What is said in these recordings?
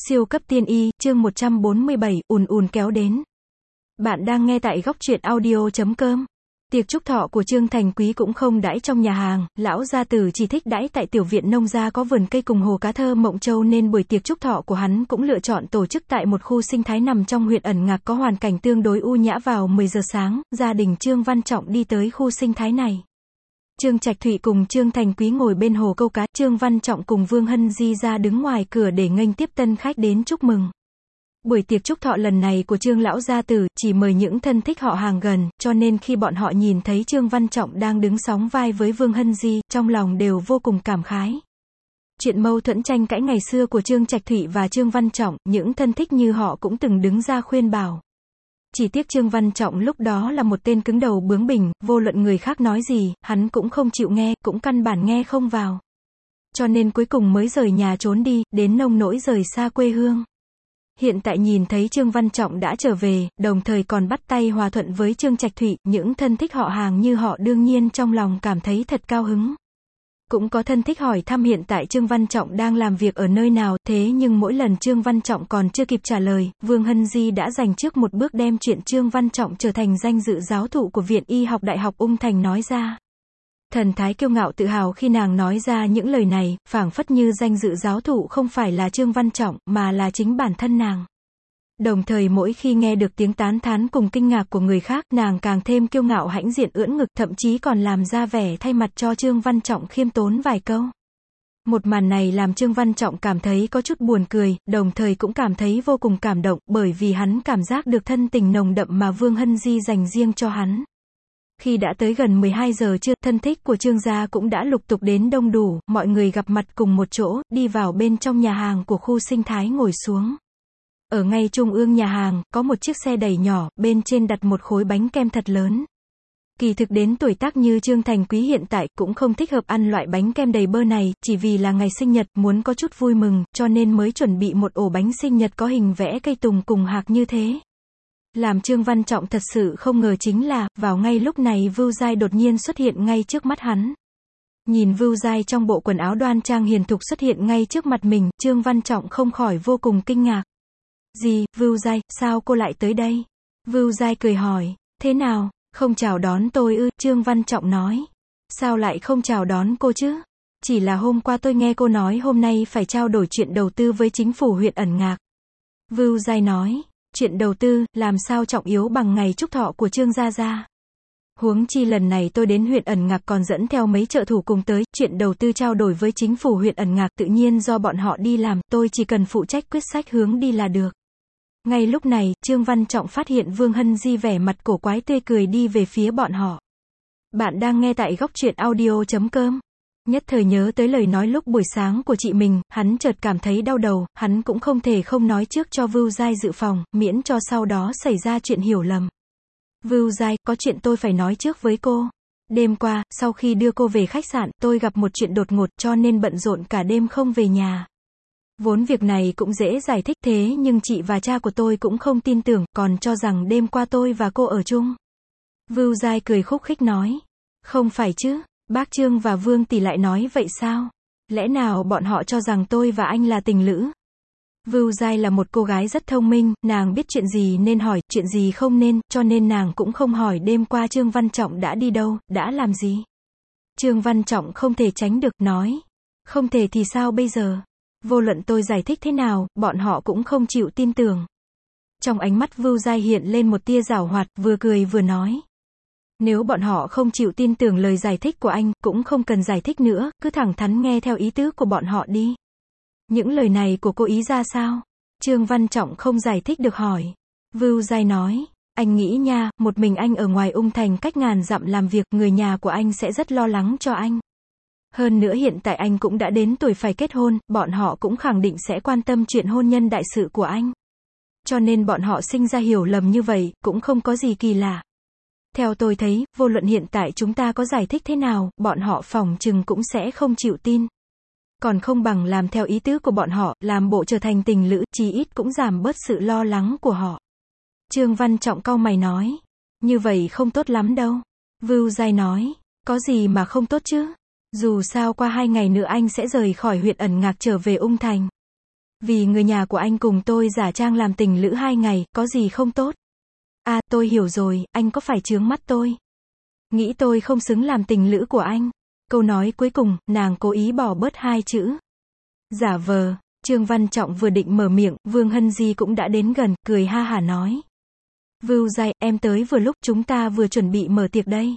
Siêu cấp tiên y, chương 147, ùn ùn kéo đến. Bạn đang nghe tại góc truyện audio.com. Tiệc chúc thọ của Trương Thành Quý cũng không đãi trong nhà hàng, lão gia tử chỉ thích đãi tại tiểu viện nông gia có vườn cây cùng hồ cá thơ Mộng Châu, nên buổi tiệc chúc thọ của hắn cũng lựa chọn tổ chức tại một khu sinh thái nằm trong huyện ẩn ngạc có hoàn cảnh tương đối u nhã. Vào 10 giờ sáng, gia đình Trương Văn Trọng đi tới khu sinh thái này. Trương Trạch Thụy cùng Trương Thành Quý ngồi bên hồ câu cá, Trương Văn Trọng cùng Vương Hân Di ra đứng ngoài cửa để nghênh tiếp tân khách đến chúc mừng. Buổi tiệc chúc thọ lần này của Trương lão gia tử chỉ mời những thân thích họ hàng gần, cho nên khi bọn họ nhìn thấy Trương Văn Trọng đang đứng sóng vai với Vương Hân Di, trong lòng đều vô cùng cảm khái. Chuyện mâu thuẫn tranh cãi ngày xưa của Trương Trạch Thụy và Trương Văn Trọng, những thân thích như họ cũng từng đứng ra khuyên bảo. Chỉ tiếc Trương Văn Trọng lúc đó là một tên cứng đầu bướng bỉnh, vô luận người khác nói gì, hắn cũng không chịu nghe, cũng căn bản nghe không vào. Cho nên cuối cùng mới rời nhà trốn đi, đến nông nỗi rời xa quê hương. Hiện tại nhìn thấy Trương Văn Trọng đã trở về, đồng thời còn bắt tay hòa thuận với Trương Trạch Thụy, những thân thích họ hàng như họ đương nhiên trong lòng cảm thấy thật cao hứng. Cũng có thân thích hỏi thăm hiện tại Trương Văn Trọng đang làm việc ở nơi nào, thế nhưng mỗi lần Trương Văn Trọng còn chưa kịp trả lời, Vương Hân Di đã dành trước một bước đem chuyện Trương Văn Trọng trở thành danh dự giáo thụ của Viện Y học Đại học Ung Thành nói ra. Thần thái kiêu ngạo tự hào khi nàng nói ra những lời này, phảng phất như danh dự giáo thụ không phải là Trương Văn Trọng, mà là chính bản thân nàng. Đồng thời mỗi khi nghe được tiếng tán thán cùng kinh ngạc của người khác, nàng càng thêm kiêu ngạo hãnh diện ưỡn ngực, thậm chí còn làm ra vẻ thay mặt cho Trương Văn Trọng khiêm tốn vài câu. Một màn này làm Trương Văn Trọng cảm thấy có chút buồn cười, đồng thời cũng cảm thấy vô cùng cảm động, bởi vì hắn cảm giác được thân tình nồng đậm mà Vương Hân Di dành riêng cho hắn. Khi đã tới gần 12 giờ trưa, thân thích của Trương gia cũng đã lục tục đến đông đủ, mọi người gặp mặt cùng một chỗ, đi vào bên trong nhà hàng của khu sinh thái ngồi xuống. Ở ngay trung ương nhà hàng, có một chiếc xe đẩy nhỏ, bên trên đặt một khối bánh kem thật lớn. Kỳ thực đến tuổi tác như Trương Thành Quý hiện tại, cũng không thích hợp ăn loại bánh kem đầy bơ này, chỉ vì là ngày sinh nhật, muốn có chút vui mừng, cho nên mới chuẩn bị một ổ bánh sinh nhật có hình vẽ cây tùng cùng hạc như thế. Làm Trương Văn Trọng thật sự không ngờ chính là, vào ngay lúc này Vưu Giai đột nhiên xuất hiện ngay trước mắt hắn. Nhìn Vưu Giai trong bộ quần áo đoan trang hiền thục xuất hiện ngay trước mặt mình, Trương Văn Trọng không khỏi vô cùng kinh ngạc. Gì, Vưu Giai, sao cô lại tới đây? Vưu Giai cười hỏi, thế nào, không chào đón tôi ư? Trương Văn Trọng nói, sao lại không chào đón cô chứ? Chỉ là hôm qua tôi nghe cô nói hôm nay phải trao đổi chuyện đầu tư với chính phủ huyện ẩn ngạc. Vưu Giai nói, chuyện đầu tư, làm sao trọng yếu bằng ngày chúc thọ của Trương gia gia. Huống chi lần này tôi đến huyện ẩn ngạc còn dẫn theo mấy trợ thủ cùng tới, chuyện đầu tư trao đổi với chính phủ huyện ẩn ngạc tự nhiên do bọn họ đi làm, tôi chỉ cần phụ trách quyết sách hướng đi là được. Ngay lúc này, Trương Văn Trọng phát hiện Vương Hân Di vẻ mặt cổ quái tươi cười đi về phía bọn họ. Bạn đang nghe tại góc truyện audio.com. Nhất thời nhớ tới lời nói lúc buổi sáng của chị mình, hắn chợt cảm thấy đau đầu, hắn cũng không thể không nói trước cho Vưu Giai dự phòng, miễn cho sau đó xảy ra chuyện hiểu lầm. Vưu Giai, có chuyện tôi phải nói trước với cô. Đêm qua, sau khi đưa cô về khách sạn, tôi gặp một chuyện đột ngột cho nên bận rộn cả đêm không về nhà. Vốn việc này cũng dễ giải thích thế nhưng chị và cha của tôi cũng không tin tưởng, còn cho rằng đêm qua tôi và cô ở chung. Vưu Giai cười khúc khích nói. Không phải chứ, bác Trương và Vương tỷ lại nói vậy sao? Lẽ nào bọn họ cho rằng tôi và anh là tình lữ? Vưu Giai là một cô gái rất thông minh, nàng biết chuyện gì nên hỏi, chuyện gì không nên, cho nên nàng cũng không hỏi đêm qua Trương Văn Trọng đã đi đâu, đã làm gì. Trương Văn Trọng không thể tránh được, nói. Không thể thì sao bây giờ? Vô luận tôi giải thích thế nào, bọn họ cũng không chịu tin tưởng. Trong ánh mắt Vưu Giai hiện lên một tia giảo hoạt, vừa cười vừa nói. Nếu bọn họ không chịu tin tưởng lời giải thích của anh, cũng không cần giải thích nữa, cứ thẳng thắn nghe theo ý tứ của bọn họ đi. Những lời này của cô ý ra sao? Trương Văn Trọng không giải thích được hỏi. Vưu Giai nói, anh nghĩ nha, một mình anh ở ngoài Ung Thành cách ngàn dặm làm việc, người nhà của anh sẽ rất lo lắng cho anh. Hơn nữa hiện tại anh cũng đã đến tuổi phải kết hôn, bọn họ cũng khẳng định sẽ quan tâm chuyện hôn nhân đại sự của anh. Cho nên bọn họ sinh ra hiểu lầm như vậy, cũng không có gì kỳ lạ. Theo tôi thấy, vô luận hiện tại chúng ta có giải thích thế nào, bọn họ phỏng chừng cũng sẽ không chịu tin. Còn không bằng làm theo ý tứ của bọn họ, làm bộ trở thành tình lữ, chí ít cũng giảm bớt sự lo lắng của họ. Trương Văn Trọng cau mày nói, như vậy không tốt lắm đâu. Vưu Giai nói, có gì mà không tốt chứ? Dù sao qua 2 ngày nữa anh sẽ rời khỏi huyện ẩn ngạc trở về Ung Thành. Vì người nhà của anh cùng tôi giả trang làm tình lữ 2 ngày, có gì không tốt? À, tôi hiểu rồi, anh có phải chướng mắt tôi? Nghĩ tôi không xứng làm tình lữ của anh. Câu nói cuối cùng, nàng cố ý bỏ bớt 2 chữ. Giả vờ. Trương Văn Trọng vừa định mở miệng, Vương Hân Di cũng đã đến gần, cười ha hả nói. Vưu Giai, em tới vừa lúc, chúng ta vừa chuẩn bị mở tiệc đây.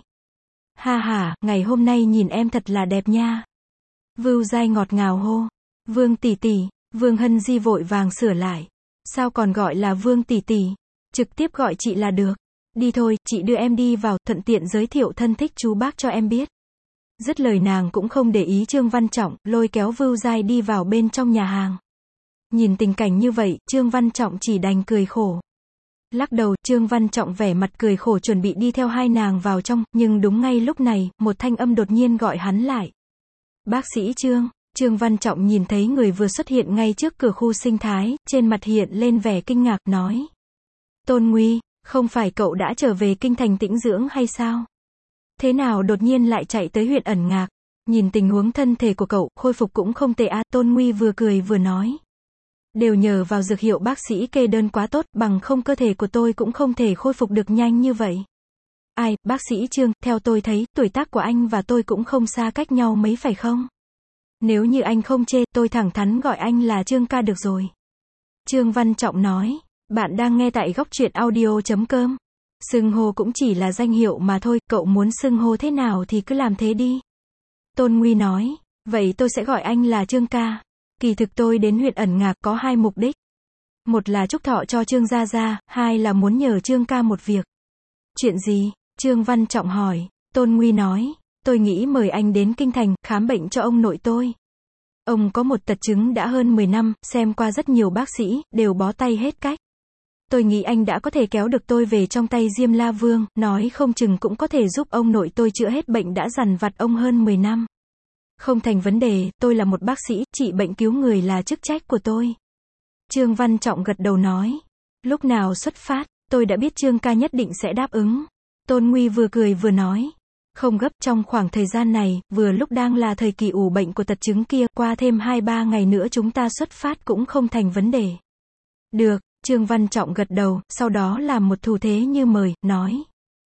Ha ha, ngày hôm nay nhìn em thật là đẹp nha. Vưu Giai ngọt ngào hô. Vương tỷ tỷ. Vương Hân Di vội vàng sửa lại. Sao còn gọi là Vương tỷ tỷ? Trực tiếp gọi chị là được. Đi thôi, chị đưa em đi vào, thuận tiện giới thiệu thân thích chú bác cho em biết. Dứt lời nàng cũng không để ý Trương Văn Trọng, lôi kéo Vưu Giai đi vào bên trong nhà hàng. Nhìn tình cảnh như vậy, Trương Văn Trọng chỉ đành cười khổ. Lắc đầu, Trương Văn Trọng vẻ mặt cười khổ chuẩn bị đi theo hai nàng vào trong, nhưng đúng ngay lúc này, một thanh âm đột nhiên gọi hắn lại. Bác sĩ Trương. Trương Văn Trọng nhìn thấy người vừa xuất hiện ngay trước cửa khu sinh thái, trên mặt hiện lên vẻ kinh ngạc, nói. Tôn Nguy, không phải cậu đã trở về kinh thành tĩnh dưỡng hay sao? Thế nào đột nhiên lại chạy tới huyện Ẩn Ngạc? Nhìn tình huống thân thể của cậu, khôi phục cũng không tệ à, Tôn Nguy vừa cười vừa nói. Đều nhờ vào dược hiệu bác sĩ kê đơn quá tốt, bằng không cơ thể của tôi cũng không thể khôi phục được nhanh như vậy. Ai, bác sĩ Trương, theo tôi thấy, tuổi tác của anh và tôi cũng không xa cách nhau mấy phải không? Nếu như anh không chê, tôi thẳng thắn gọi anh là Trương ca được rồi. Trương Văn Trọng nói, bạn đang nghe tại góc truyện audio.com. Xưng hô cũng chỉ là danh hiệu mà thôi, cậu muốn xưng hô thế nào thì cứ làm thế đi. Tôn Nguy nói, vậy tôi sẽ gọi anh là Trương ca. Kỳ thực tôi đến huyện Ẩn Ngạc có 2 mục đích. Một là chúc thọ cho Trương gia gia, 2 là muốn nhờ Trương ca một việc. Chuyện gì? Trương Văn Trọng hỏi. Tôn Nguy nói, tôi nghĩ mời anh đến kinh thành, khám bệnh cho ông nội tôi. Ông có một tật chứng đã hơn 10 năm, xem qua rất nhiều bác sĩ, đều bó tay hết cách. Tôi nghĩ anh đã có thể kéo được tôi về trong tay Diêm La Vương, nói không chừng cũng có thể giúp ông nội tôi chữa hết bệnh đã dằn vặt ông hơn 10 năm. Không thành vấn đề, tôi là một bác sĩ, trị bệnh cứu người là chức trách của tôi. Trương Văn Trọng gật đầu nói. Lúc nào xuất phát, tôi đã biết Trương ca nhất định sẽ đáp ứng. Tôn Nguy vừa cười vừa nói. Không gấp, trong khoảng thời gian này, vừa lúc đang là thời kỳ ủ bệnh của tật chứng kia, qua thêm 2-3 ngày nữa chúng ta xuất phát cũng không thành vấn đề. Được, Trương Văn Trọng gật đầu, sau đó làm một thủ thế như mời, nói.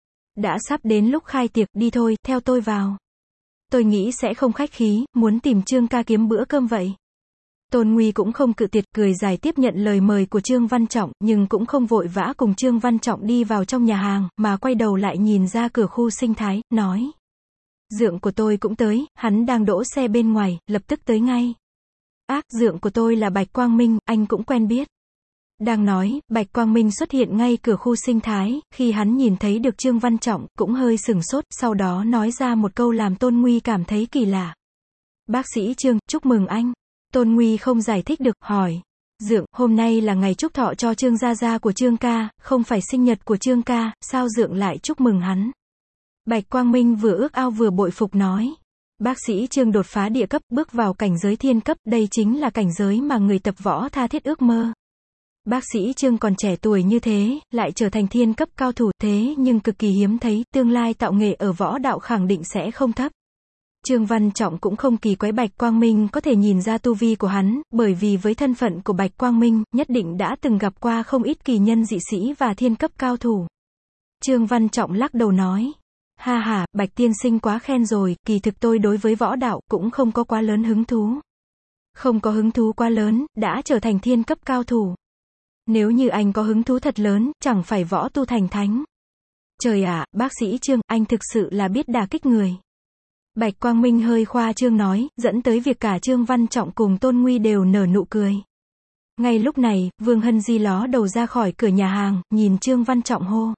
Đã sắp đến lúc khai tiệc, đi thôi, theo tôi vào. Tôi nghĩ sẽ không khách khí, muốn tìm Trương ca kiếm bữa cơm vậy. Tôn Nguy cũng không cự tuyệt, cười dài tiếp nhận lời mời của Trương Văn Trọng, nhưng cũng không vội vã cùng Trương Văn Trọng đi vào trong nhà hàng, mà quay đầu lại nhìn ra cửa khu sinh thái, nói. Dượng của tôi cũng tới, hắn đang đỗ xe bên ngoài, lập tức tới ngay. Ác, dượng của tôi là Bạch Quang Minh, anh cũng quen biết. Đang nói, Bạch Quang Minh xuất hiện ngay cửa khu sinh thái, khi hắn nhìn thấy được Trương Văn Trọng, cũng hơi sửng sốt, sau đó nói ra một câu làm Tôn Nguy cảm thấy kỳ lạ. Bác sĩ Trương, chúc mừng anh. Tôn Nguy không giải thích được, hỏi. Dượng, hôm nay là ngày chúc thọ cho Trương gia gia của Trương ca, không phải sinh nhật của Trương ca, sao dượng lại chúc mừng hắn? Bạch Quang Minh vừa ước ao vừa bội phục nói. Bác sĩ Trương đột phá địa cấp, bước vào cảnh giới thiên cấp, đây chính là cảnh giới mà người tập võ tha thiết ước mơ. Bác sĩ Trương còn trẻ tuổi như thế, lại trở thành thiên cấp cao thủ, thế nhưng cực kỳ hiếm thấy, tương lai tạo nghệ ở võ đạo khẳng định sẽ không thấp. Trương Văn Trọng cũng không kỳ quái Bạch Quang Minh có thể nhìn ra tu vi của hắn, bởi vì với thân phận của Bạch Quang Minh, nhất định đã từng gặp qua không ít kỳ nhân dị sĩ và thiên cấp cao thủ. Trương Văn Trọng lắc đầu nói. Ha ha, Bạch tiên sinh quá khen rồi, kỳ thực tôi đối với võ đạo cũng không có quá lớn hứng thú. Không có hứng thú quá lớn, đã trở thành thiên cấp cao thủ. Nếu như anh có hứng thú thật lớn, chẳng phải võ tu thành thánh. Trời ạ, bác sĩ Trương, anh thực sự là biết đả kích người. Bạch Quang Minh hơi khoa trương nói, dẫn tới việc cả Trương Văn Trọng cùng Tôn Nguy đều nở nụ cười. Ngay lúc này, Vương Hân Di ló đầu ra khỏi cửa nhà hàng, nhìn Trương Văn Trọng hô.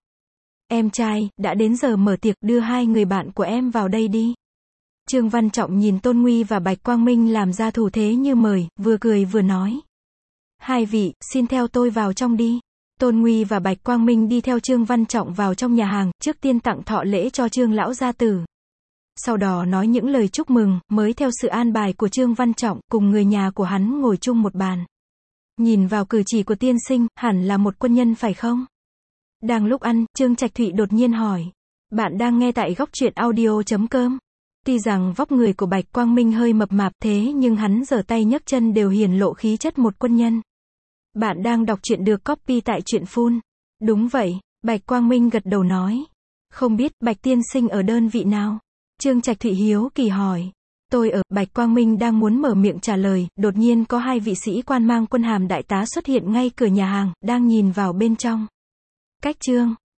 Em trai, đã đến giờ mở tiệc, đưa 2 người bạn của em vào đây đi. Trương Văn Trọng nhìn Tôn Nguy và Bạch Quang Minh làm ra thủ thế như mời, vừa cười vừa nói. 2 vị, xin theo tôi vào trong đi. Tôn Nguy và Bạch Quang Minh đi theo Trương Văn Trọng vào trong nhà hàng, trước tiên tặng thọ lễ cho Trương lão gia tử. Sau đó nói những lời chúc mừng, mới theo sự an bài của Trương Văn Trọng, cùng người nhà của hắn ngồi chung một bàn. Nhìn vào cử chỉ của tiên sinh, hẳn là một quân nhân phải không? Đang lúc ăn, Trương Trạch Thụy đột nhiên hỏi. Bạn đang nghe tại góc truyện audio.com. Tuy rằng vóc người của Bạch Quang Minh hơi mập mạp thế nhưng hắn giở tay nhấc chân đều hiển lộ khí chất một quân nhân. Bạn đang đọc truyện được copy tại truyện Full. Đúng vậy, Bạch Quang Minh gật đầu nói. Không biết Bạch tiên sinh ở đơn vị nào? Trương Trạch Thụy hiếu kỳ hỏi. Tôi ở, Bạch Quang Minh đang muốn mở miệng trả lời, đột nhiên có hai vị sĩ quan mang quân hàm đại tá xuất hiện ngay cửa nhà hàng, đang nhìn vào bên trong. Cách Trương